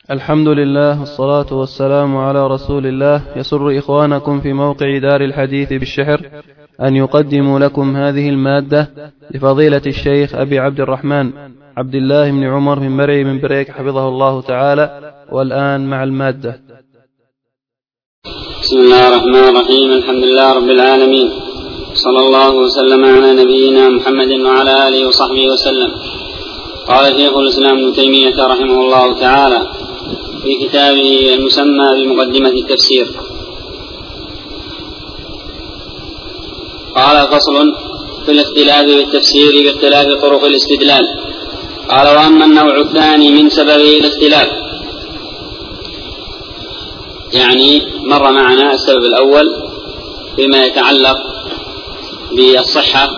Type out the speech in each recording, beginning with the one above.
الحمد لله والصلاة والسلام على رسول الله. يسر إخوانكم في موقع دار الحديث بالشحر أن يقدموا لكم هذه المادة لفضيلة الشيخ أبي عبد الرحمن عبد الله بن عمر بن مرعي من بريك حفظه الله تعالى. والآن مع المادة. بسم الله الرحمن الرحيم. الحمد لله رب العالمين، صلى الله وسلم على نبينا محمد وعلى آله وصحبه وسلم. قال شيخ الإسلام ابن تيمية رحمه الله تعالى في كتابه المسمى بمقدمة التفسير، قال: فصل في الاختلاف بالتفسير باختلاف طرق الاستدلال. قال: وأما النوع الثاني من سببه الاختلاف، يعني مر معنا السبب الأول فيما يتعلق بالصحة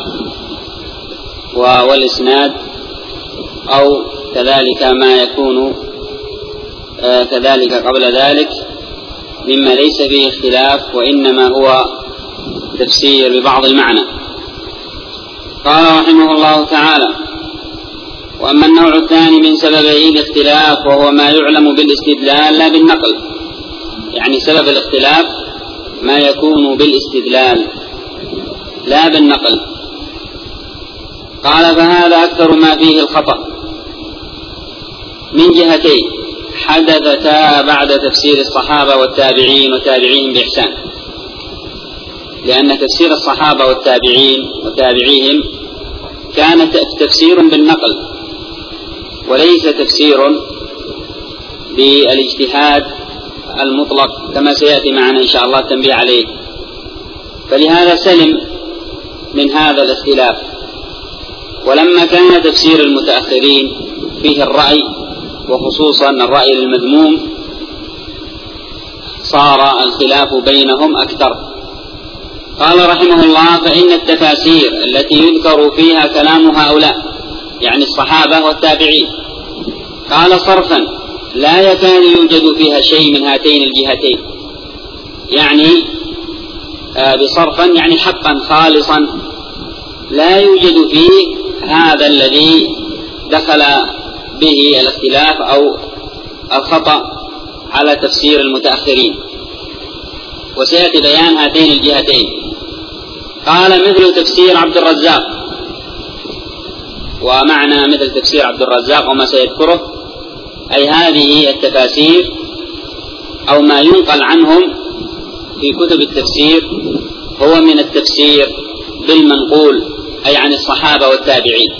والإسناد، أو كذلك ما يكون كذلك قبل ذلك مما ليس فيه اختلاف وإنما هو تفسير ببعض المعنى. قال رحمه الله تعالى: وأما النوع الثاني من سببه الاختلاف وهو ما يعلم بالاستدلال لا بالنقل، يعني سبب الاختلاف ما يكون بالاستدلال لا بالنقل. قال: فهذا أكثر ما فيه الخطأ من جهتين حدثتا بعد تفسير الصحابة والتابعين وتابعيهم بإحسان، لأن تفسير الصحابة والتابعين وتابعيهم كان تفسير بالنقل وليس تفسير بالاجتهاد المطلق كما سيأتي معنا إن شاء الله التنبيه عليه. فلهذا سلم من هذا الاختلاف. ولما كان تفسير المتأخرين فيه الرأي وخصوصا الرأي المذموم، صار الخلاف بينهم أكثر. قال رحمه الله: فإن التفاسير التي يذكر فيها كلام هؤلاء، يعني الصحابة والتابعين، قال صرفا لا يكاد يوجد فيها شيء من هاتين الجهتين، يعني بصرفا يعني حقا خالصا لا يوجد فيه هذا الذي دخل به الاختلاف أو الخطأ على تفسير المتأخرين، وسيأتي بيان هاتين الجهتين. قال: مثل تفسير عبد الرزاق. ومعنى مثل تفسير عبد الرزاق وما سيذكره أي هذه التفاسير أو ما ينقل عنهم في كتب التفسير هو من التفسير بالمنقول، أي عن الصحابة والتابعين،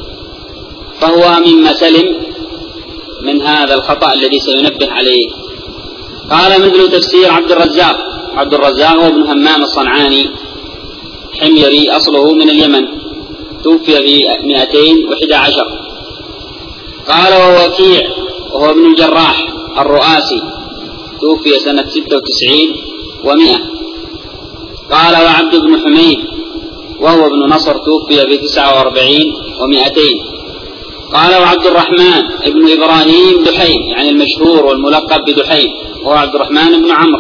فهو مما سلم من هذا الخطأ الذي سينبه عليه. قال: مثل تفسير عبد الرزاق. عبد الرزاق هو ابن همام الصنعاني حميري، أصله من اليمن، توفي في 211. قال: ووكيع وهو ابن الجراح الرؤاسي، توفي سنة 96 و100. قال: وعبد بن حميد وهو ابن نصر، توفي في 49 و200. قال: وعبد الرحمن ابن إبراهيم دحيم، يعني المشهور والملقب بدحيم، وهو عبد الرحمن بن عمرو.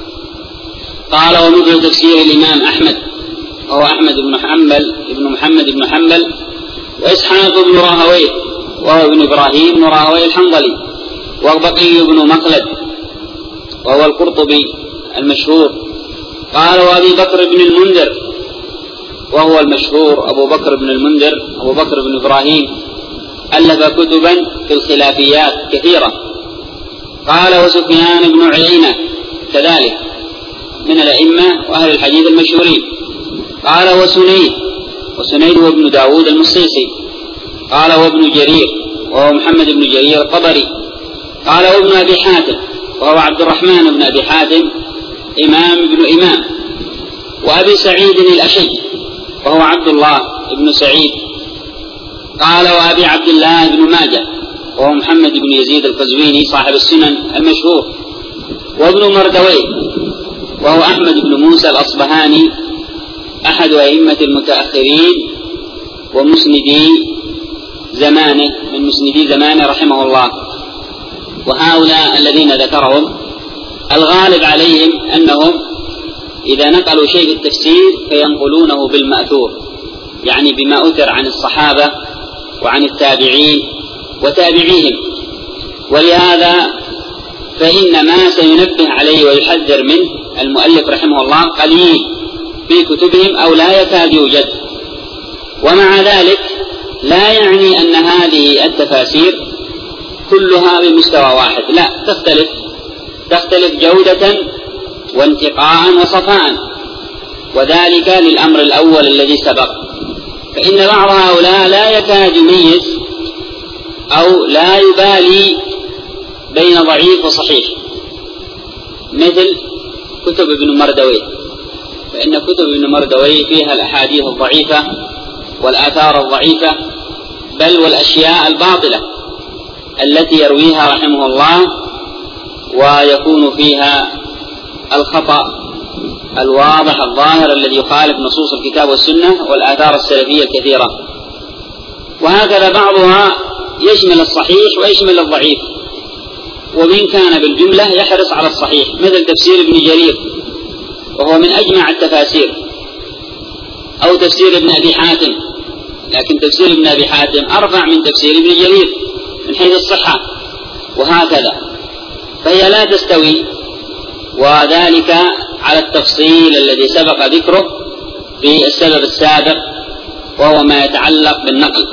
قال: ومثل تفسير الإمام أحمد وهو أحمد بن حنبل ابن محمد بن حنبل، وإسحاق بن راهويه وهو ابن إبراهيم بن راهويه الحنظلي، وبقي بن مخلد وهو القرطبي المشهور. قال: وأبي بكر بن المنذر وهو المشهور أبو بكر بن المنذر أبو بكر بن إبراهيم، ألف كتبا في الخلافيات كثيرة. قال: وسفيان بن عيينة كذلك من الأئمة وأهل الحديث المشهورين. قال: وسنيد هو ابن داود المصيصي. قال: وابن جرير وهو محمد بن جرير الطبري. قال: وابن أبي حاتم وهو عبد الرحمن بن أبي حاتم إمام ابن إمام. وأبي سعيد الأشج وهو عبد الله بن سعيد. قال: وأبي عبد الله بن ماجه وهو محمد بن يزيد القزويني صاحب السنن المشهور. وابن مردويه وهو أحمد بن موسى الأصبهاني أحد أئمة المتأخرين ومسندي زمانه، من مسندي زمانه رحمه الله. وهؤلاء الذين ذكرهم الغالب عليهم أنهم إذا نقلوا شيء في التفسير فينقلونه بالمأثور، يعني بما أثر عن الصحابة وعن التابعين وتابعيهم. ولهذا فإن ما سينبه عليه ويحذر منه المؤلف رحمه الله قليل في كتبهم أو لا يكاد يوجد. ومع ذلك لا يعني أن هذه التفاسير كلها بمستوى واحد، لا، تختلف جودة وانتقاء وصفاء، وذلك للأمر الأول الذي سبق. فإن بعض هؤلاء لا يكاد يميز أو لا يبالي بين ضعيف وصحيح، مثل كتب ابن مردويه، فإن كتب ابن مردويه فيها الأحاديث الضعيفة والآثار الضعيفة، بل والأشياء الباطلة التي يرويها رحمه الله، ويكون فيها الخطأ الواضح الظاهر الذي يخالف نصوص الكتاب والسنة والآثار السلفية الكثيرة. وهكذا بعضها يشمل الصحيح ويشمل الضعيف، ومن كان بالجملة يحرص على الصحيح، مثل تفسير ابن جرير وهو من أجمع التفاسير، أو تفسير ابن أبي حاتم، لكن تفسير ابن أبي حاتم أرفع من تفسير ابن جرير من حيث الصحة، وهكذا، فهي لا تستوي، وذلك على التفصيل الذي سبق ذكره في السبب السابق، وهو ما يتعلق بالنقل.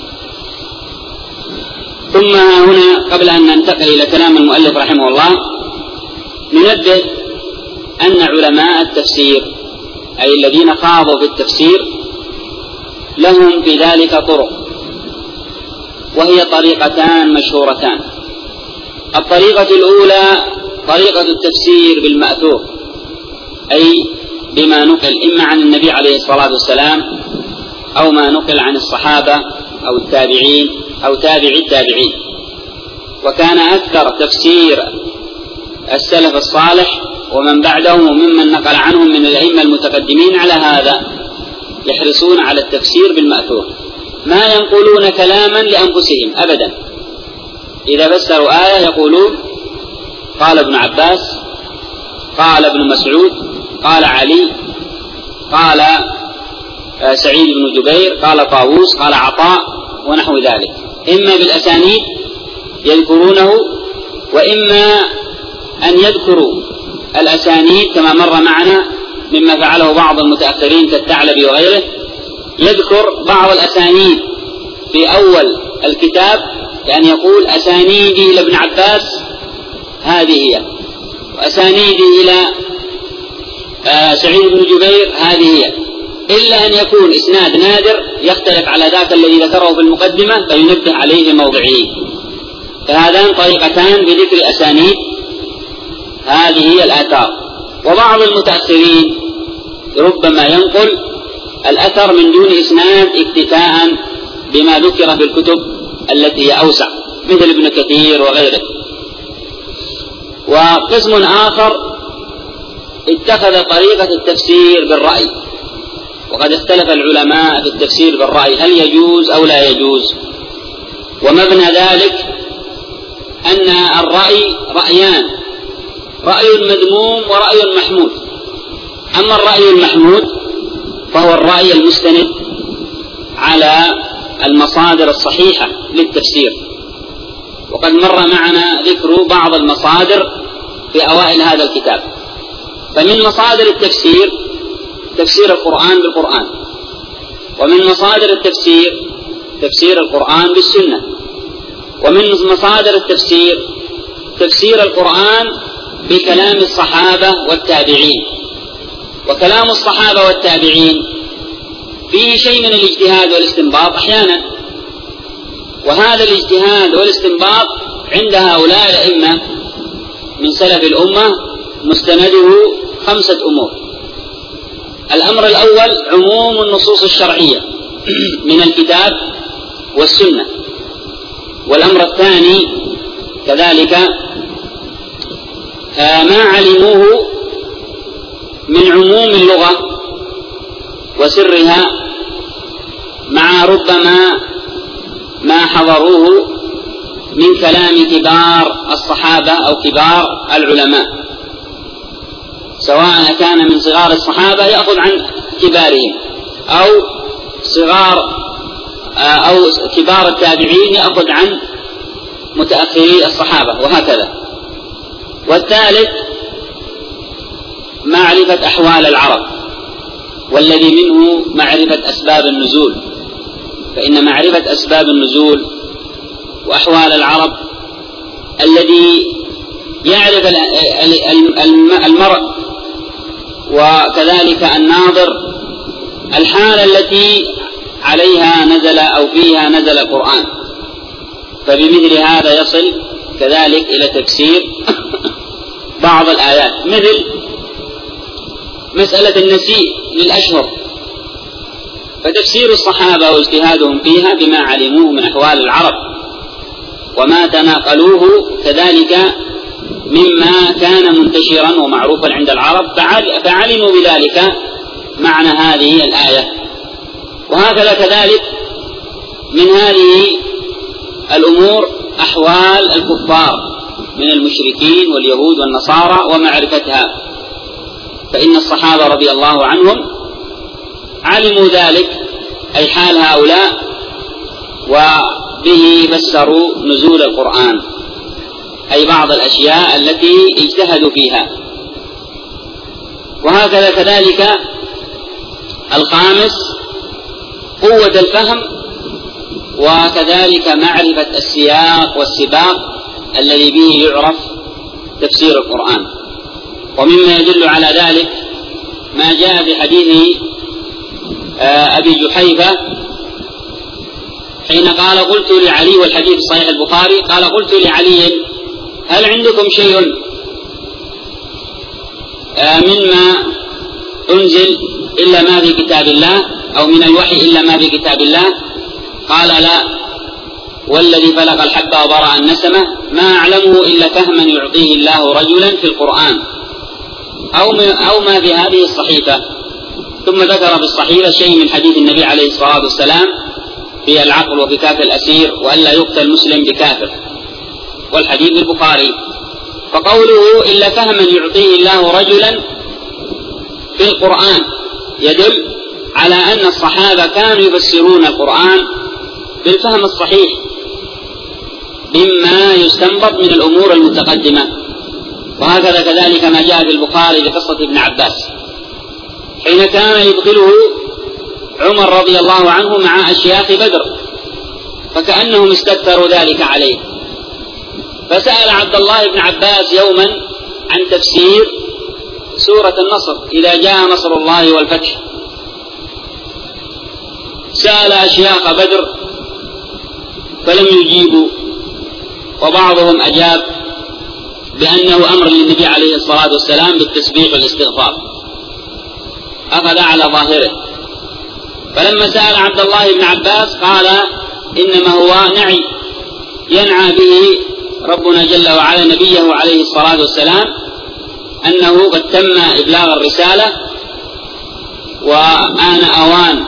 ثم هنا قبل أن ننتقل إلى كلام المؤلف رحمه الله ننبه أن علماء التفسير أي الذين خاضوا في التفسير لهم في ذلك طرق، وهي طريقتان مشهورتان. الطريقة الأولى طريقة التفسير بالمأثور، أي بما نقل إما عن النبي عليه الصلاة والسلام أو ما نقل عن الصحابة أو التابعين أو تابعي التابعين. وكان أكثر تفسير السلف الصالح ومن بعدهم وممن نقل عنهم من الأئمة المتقدمين على هذا، يحرصون على التفسير بالمأثور، ما ينقلون كلاما لأنفسهم أبدا. إذا فسروا آية يقولون قال ابن عباس، قال ابن مسعود، قال علي، قال سعيد بن جبير، قال طاووس، قال عطاء، ونحو ذلك، إما بالأسانيد يذكرونه، وإما أن يذكروا الأسانيد كما مر معنا مما فعله بعض المتأخرين كالثعلبي وغيره، يذكر بعض الأسانيد في أول الكتاب، يعني يقول أسانيدي إلى ابن عباس هذه هي، وأسانيدي إلى سعيد بن جبير هذه هي، إلا أن يكون إسناد نادر يختلف على ذاك الذي ذكره في المقدمة فينبه عليه في موضعه. فهذان طريقتان بذكر أسانيد هذه هي الآثار. وبعض المتأخرين ربما ينقل الأثر من دون إسناد اكتفاء بما ذكر في الكتب التي هي أوسع، مثل ابن كثير وغيره. وقسم آخر اتخذ طريقة التفسير بالرأي، وقد اختلف العلماء في التفسير بالرأي هل يجوز أو لا يجوز. ومبنى ذلك أن الرأي رأيان، رأي مذموم ورأي محمود. أما الرأي المحمود فهو الرأي المستند على المصادر الصحيحة للتفسير، وقد مر معنا ذكر بعض المصادر في أوائل هذا الكتاب. فمن مصادر التفسير تفسير القرآن بالقرآن، ومن مصادر التفسير تفسير القرآن بالسنة، ومن مصادر التفسير تفسير القرآن بكلام الصحابة والتابعين. وكلام الصحابة والتابعين فيه شيء من الاجتهاد والاستنباط أحيانا، وهذا الاجتهاد والاستنباط عند هؤلاء الأئمة من سلف الأمة مستنده 5 أمور. الأمر الأول عموم النصوص الشرعية من الكتاب والسنة. والأمر الثاني كذلك ما علموه من عموم اللغة وسرها، مع ربما ما حضروه من كلام كبار الصحابة أو كبار العلماء، سواء كان من صغار الصحابة يأخذ عن كبارهم، أو كبار التابعين يأخذ عن متأخري الصحابة، وهكذا. والثالث معرفة أحوال العرب، والذي منه معرفة أسباب النزول، فإن معرفة أسباب النزول وأحوال العرب الذي يعرف المرء وكذلك الناظر الحالة التي عليها نزل أو فيها نزل القرآن، فبمثل هذا يصل كذلك إلى تفسير بعض الآيات، مثل مسألة النسيء للأشهر، فتفسير الصحابة واجتهادهم فيها بما علموه من أحوال العرب وما تناقلوه كذلك مما كان منتشرا ومعروفا عند العرب، فعلموا بذلك معنى هذه الآية. وهكذا كذلك من هذه الأمور أحوال الكفار من المشركين واليهود والنصارى ومعرفتها، فإن الصحابة رضي الله عنهم علموا ذلك، أي حال هؤلاء، وبه فسروا نزول القرآن، أي بعض الأشياء التي اجتهدوا فيها. وهكذا كذلك الخامس قوة الفهم، وكذلك معرفة السياق والسباق الذي به يعرف تفسير القرآن. ومما يدل على ذلك ما جاء في حديث أبي جحيفة حين قال قلت لعلي، والحديث صحيح البخاري، قال قلت لعلي هل عندكم شيء مما أنزل إلا ما في كتاب الله، أو من الوحي إلا ما في كتاب الله؟ قال لا، والذي فلق الحبة وبرأ النسمة ما أعلمه إلا فهما يعطيه الله رجلا في القرآن أو ما في هذه الصحيفة. ثم ذكر في الصحيفة شيء من حديث النبي عليه الصلاة والسلام في العقل وبكاف الأسير وألا يقتل مسلم بكافر، والحديث البخاري. فقوله إلا فهما يعطيه الله رجلا في القرآن يدل على أن الصحابة كانوا يفسرون القرآن بالفهم الصحيح مما يستنبط من الأمور المتقدمة. وهكذا كذلك ما جاء في البخاري بقصة ابن عباس حين كان يدخله عمر رضي الله عنه مع أشياخ بدر، فكأنهم استكثروا ذلك عليه، فسأل عبد الله بن عباس يوما عن تفسير سورة النصر إذا جاء نصر الله والفتح. سأل أشياخ بدر فلم يجيبوا، وبعضهم أجاب بأنه أمر للنبي عليه الصلاة والسلام بالتسبيح والاستغفار، أخذ على ظاهره. فلما سأل عبد الله بن عباس قال إنما هو نعي ينعى به ربنا جل وعلا نبيه عليه الصلاة والسلام أنه قد تم إبلاغ الرسالة وآن أوان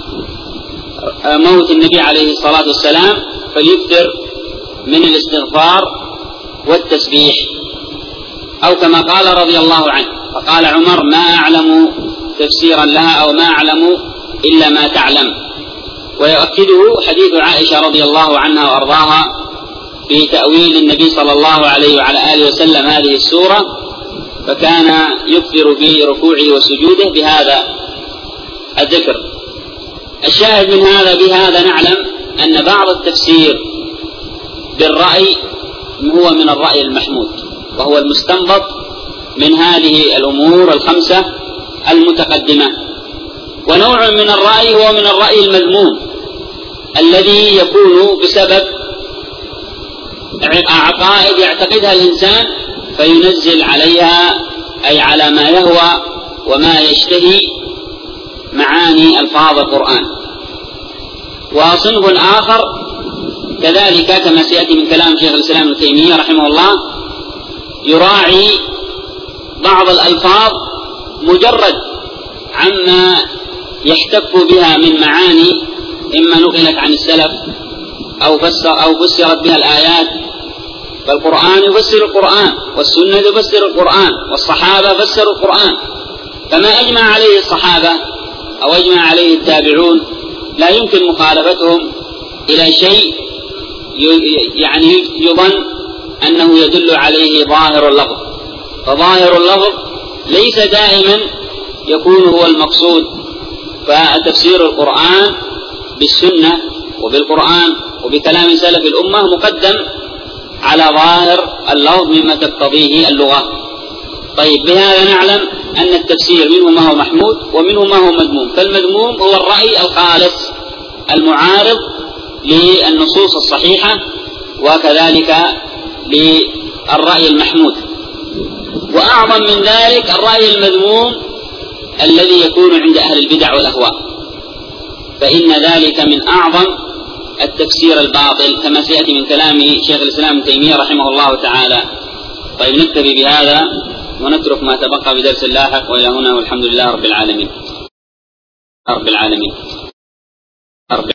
موت النبي عليه الصلاة والسلام، فليكثر من الاستغفار والتسبيح، أو كما قال رضي الله عنه. فقال عمر ما أعلم تفسيرا لها أو ما أعلم إلا ما تعلم. ويؤكده حديث عائشة رضي الله عنها وأرضاها في تأويل النبي صلى الله عليه وعلى آله وسلم هذه السورة، فكان يكثر في ركوعه وسجوده بهذا الذكر. الشاهد من هذا بهذا نعلم أن بعض التفسير بالرأي هو من الرأي المحمود، وهو المستنبط من هذه الأمور الخمسة المتقدمة. ونوع من الرأي هو من الرأي المذموم الذي يكون بسبب عقائد يعتقدها الإنسان فينزل عليها، أي على ما يهوى وما يشتهي معاني ألفاظ القرآن. وصنف آخر كذلك كما سيأتي من كلام شيخ الإسلام ابن تيمية رحمه الله يراعي بعض الألفاظ مجرد عما يحتف بها من معاني إما نقلت عن السلف أو فسرت بها الآيات. فالقرآن يفسر القرآن، والسنة تفسر القرآن، والصحابة فسروا القرآن، فما أجمع عليه الصحابة أو أجمع عليه التابعون لا يمكن مخالفتهم إلى شيء يعني يظن أنه يدل عليه ظاهر اللفظ، فظاهر اللفظ ليس دائما يكون هو المقصود، فتفسير القرآن بالسنة وبالقرآن وبكلام سلف الأمة مقدم على ظاهر اللفظ مما تقتضيه اللغة. طيب، بهذا نعلم أن التفسير منه ما هو محمود ومنه ما هو مذموم. فالمذموم هو الرأي الخالص المعارض للنصوص الصحيحة، وكذلك للرأي المحمود. وأعظم من ذلك الرأي المذموم الذي يكون عند أهل البدع والأهواء، فإن ذلك من أعظم التفسير الباطل، كما سيأتي من كلام شيخ الإسلام ابن تيمية رحمه الله تعالى. طيب، نكتفي بهذا ونترك ما تبقى بدرس اللاحق، وإلى هنا والحمد لله رب العالمين.